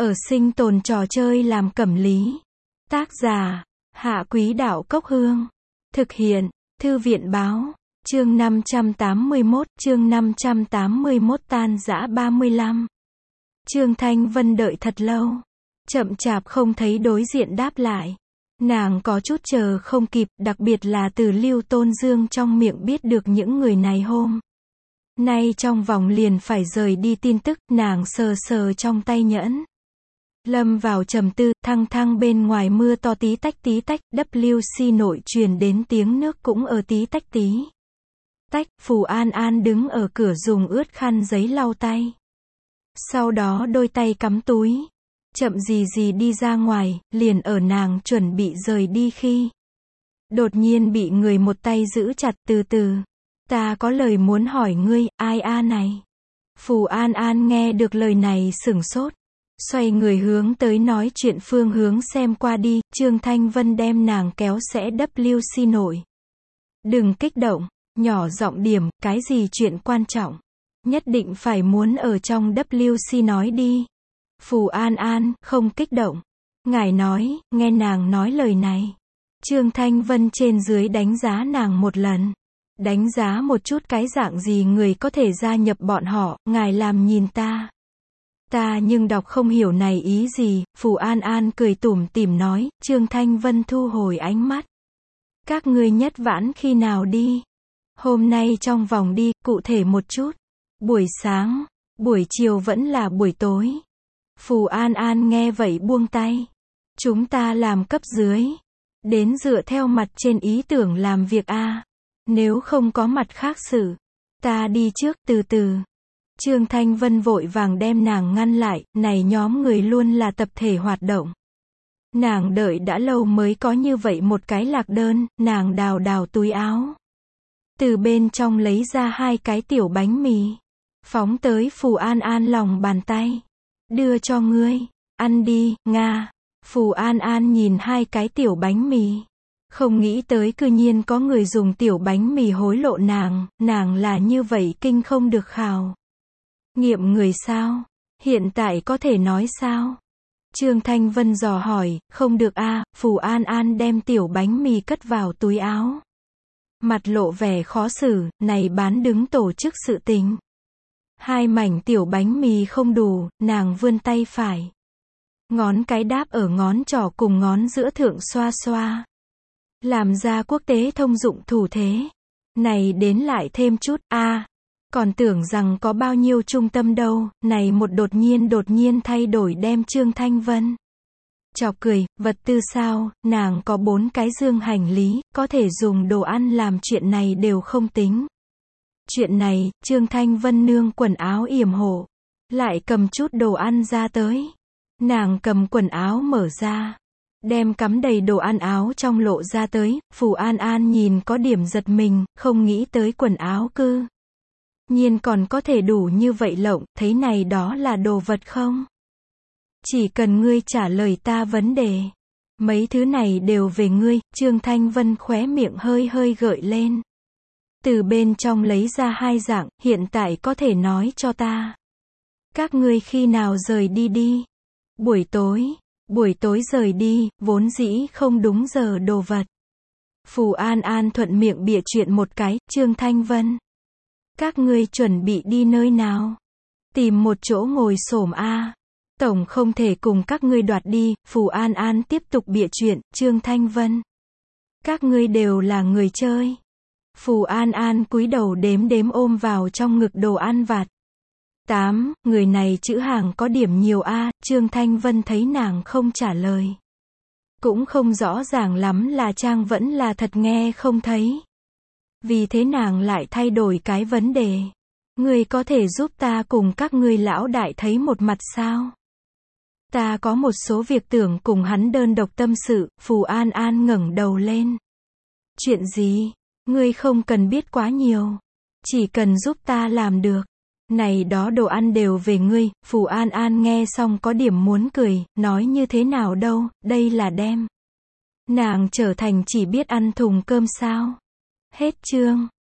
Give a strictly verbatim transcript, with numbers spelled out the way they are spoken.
Ở sinh tồn trò chơi làm cẩm lý. Tác giả, Hạ Quý Đạo Cốc Hương. Thực hiện, Thư viện Báo. Chương năm trăm tám mươi mốt, chương năm trăm tám mươi mốt tan rã ba mươi lăm. Trương Thanh Vân đợi thật lâu. Chậm chạp không thấy đối diện đáp lại. Nàng có chút chờ không kịp, đặc biệt là từ Lưu Tôn Dương trong miệng biết được những người này hôm nay trong vòng liền phải rời đi tin tức, nàng sờ sờ trong tay nhẫn. Lâm vào trầm tư, thăng thăng bên ngoài mưa to tí tách tí tách, W C nội truyền đến tiếng nước cũng ở tí tách tí tách, Phù An An đứng ở cửa dùng ướt khăn giấy lau tay. Sau đó đôi tay cắm túi, chậm gì gì đi ra ngoài, liền ở nàng chuẩn bị rời đi khi đột nhiên bị người một tay giữ chặt. Từ từ, ta có lời muốn hỏi ngươi. Ai a này? Phù An An nghe được lời này sửng sốt, xoay người hướng tới nói chuyện phương hướng xem qua đi. Trương Thanh Vân đem nàng kéo sẽ W C nội. Đừng kích động, nhỏ giọng điểm, cái gì chuyện quan trọng, nhất định phải muốn ở trong W C nói đi. Phù An An, không kích động. Ngài nói, nghe nàng nói lời này. Trương Thanh Vân trên dưới đánh giá nàng một lần. Đánh giá một chút cái dạng gì người có thể gia nhập bọn họ, ngài làm nhìn ta. Ta nhưng đọc không hiểu này ý gì. Phù An An cười tủm tỉm nói. Trương Thanh Vân thu hồi ánh mắt. Các ngươi nhất vãn khi nào đi? Hôm nay trong vòng đi, cụ thể một chút. Buổi sáng, buổi chiều vẫn là buổi tối. Phù An An nghe vậy buông tay. Chúng ta làm cấp dưới, đến dựa theo mặt trên ý tưởng làm việc a. Nếu không có mặt khác xử, ta đi trước. Từ từ. Trương Thanh Vân vội vàng đem nàng ngăn lại. Này nhóm người luôn là tập thể hoạt động. Nàng đợi đã lâu mới có như vậy một cái lạc đơn. Nàng đào đào túi áo, từ bên trong lấy ra hai cái tiểu bánh mì, phóng tới Phù An An lòng bàn tay. Đưa cho ngươi, ăn đi, Nga. Phù An An nhìn hai cái tiểu bánh mì, không nghĩ tới cư nhiên có người dùng tiểu bánh mì hối lộ nàng. Nàng là như vậy kinh không được khảo nghiệm người sao? Hiện tại có thể nói sao? Trương Thanh Vân dò hỏi. Không được a. Phù An An đem tiểu bánh mì cất vào túi áo, mặt lộ vẻ khó xử. Này bán đứng tổ chức sự tình. Hai mảnh tiểu bánh mì không đủ, nàng vươn tay phải, ngón cái đáp ở ngón trỏ cùng ngón giữa thượng xoa xoa, làm ra quốc tế thông dụng thủ thế. Này đến lại thêm chút, a à, còn tưởng rằng có bao nhiêu trung tâm đâu. Này một đột nhiên đột nhiên thay đổi đem Trương Thanh Vân chọc cười. Vật tư sao? Nàng có bốn cái dương hành lý, có thể dùng đồ ăn làm chuyện này đều không tính. Chuyện này, Trương Thanh Vân nương quần áo yểm hộ, lại cầm chút đồ ăn ra tới. Nàng cầm quần áo mở ra, đem cắm đầy đồ ăn áo trong lộ ra tới. Phù An An nhìn có điểm giật mình, không nghĩ tới quần áo cư nhiên còn có thể đủ như vậy lộng. Thấy này đó là đồ vật không? Chỉ cần ngươi trả lời ta vấn đề, mấy thứ này đều về ngươi. Trương Thanh Vân khóe miệng hơi hơi gợi lên, từ bên trong lấy ra hai dạng. Hiện tại có thể nói cho ta, các ngươi khi nào rời đi đi? Buổi tối. Buổi tối rời đi, vốn dĩ không đúng giờ đồ vật. Phù An An thuận miệng bịa chuyện một cái. Trương Thanh Vân, các ngươi chuẩn bị đi nơi nào? Tìm một chỗ ngồi xổm a. Tổng không thể cùng các ngươi đoạt đi. Phù An An tiếp tục bịa chuyện. Trương Thanh Vân, các ngươi đều là người chơi. Phù An An cúi đầu đếm đếm ôm vào trong ngực đồ ăn vặt. Tám, người này chữ hàng có điểm nhiều a. Trương Thanh Vân thấy nàng không trả lời, cũng không rõ ràng lắm là trang vẫn là thật nghe không thấy. Vì thế nàng lại thay đổi cái vấn đề. Ngươi có thể giúp ta cùng các ngươi lão đại thấy một mặt sao? Ta có một số việc tưởng cùng hắn đơn độc tâm sự. Phù An An ngẩng đầu lên. Chuyện gì? Ngươi không cần biết quá nhiều, chỉ cần giúp ta làm được. Này đó đồ ăn đều về ngươi. Phù An An nghe xong có điểm muốn cười, nói như thế nào đâu, đây là đem nàng trở thành chỉ biết ăn thùng cơm sao? Hết chương.